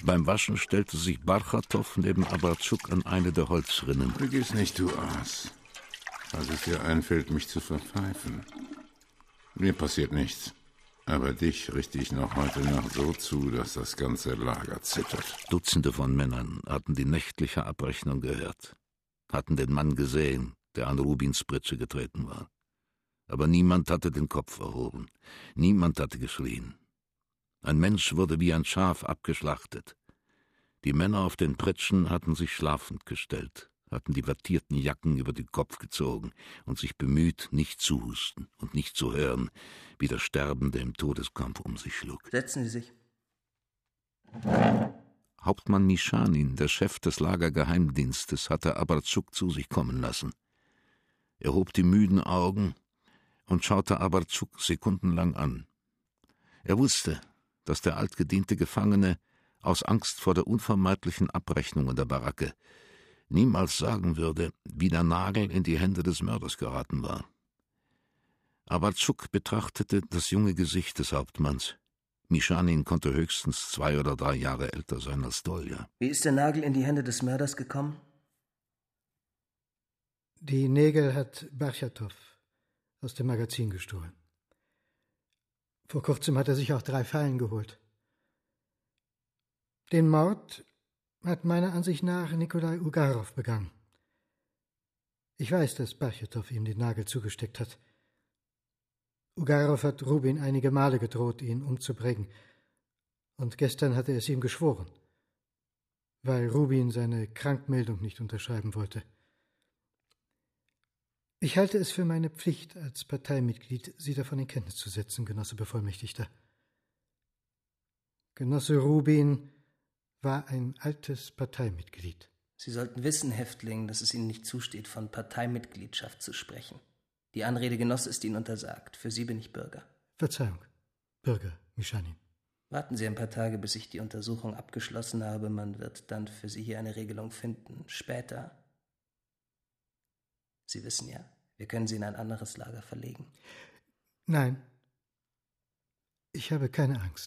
Beim Waschen stellte sich Barchatow neben Abartschuk an eine der Holzrinnen. Vergiss nicht, du Aas, was es dir einfällt, mich zu verpfeifen. Mir passiert nichts. Aber dich richte ich noch heute Nacht so zu, dass das ganze Lager zittert. Dutzende von Männern hatten die nächtliche Abrechnung gehört, hatten den Mann gesehen, der an Rubins Pritsche getreten war. Aber niemand hatte den Kopf erhoben, niemand hatte geschrien. Ein Mensch wurde wie ein Schaf abgeschlachtet. Die Männer auf den Pritschen hatten sich schlafend gestellt, hatten die wattierten Jacken über den Kopf gezogen und sich bemüht, nicht zu husten und nicht zu hören, wie der Sterbende im Todeskampf um sich schlug. Setzen Sie sich. Hauptmann Mischanin, der Chef des Lagergeheimdienstes, hatte Abartschuk zu sich kommen lassen. Er hob die müden Augen und schaute Abartschuk sekundenlang an. Er wusste, dass der altgediente Gefangene aus Angst vor der unvermeidlichen Abrechnung in der Baracke niemals sagen würde, wie der Nagel in die Hände des Mörders geraten war. Abartschuk betrachtete das junge Gesicht des Hauptmanns. Mischanin konnte höchstens 2 oder 3 Jahre älter sein als Dolja. Wie ist der Nagel in die Hände des Mörders gekommen? Die Nägel hat Barchatow aus dem Magazin gestohlen. Vor kurzem hat er sich auch 3 Fallen geholt. Den Mord hat meiner Ansicht nach Nikolai Ugarow begangen. Ich weiß, dass Barchatow ihm den Nagel zugesteckt hat. Ugarow hat Rubin einige Male gedroht, ihn umzubringen. Und gestern hatte er es ihm geschworen, weil Rubin seine Krankmeldung nicht unterschreiben wollte. Ich halte es für meine Pflicht, als Parteimitglied, Sie davon in Kenntnis zu setzen, Genosse Bevollmächtigter. Genosse Rubin war ein altes Parteimitglied. Sie sollten wissen, Häftling, dass es Ihnen nicht zusteht, von Parteimitgliedschaft zu sprechen. Die Anrede Genosse ist Ihnen untersagt. Für Sie bin ich Bürger. Verzeihung, Bürger Mischanin. Warten Sie ein paar Tage, bis ich die Untersuchung abgeschlossen habe. Man wird dann für Sie hier eine Regelung finden. Später. Sie wissen ja, wir können Sie in ein anderes Lager verlegen. Nein, ich habe keine Angst.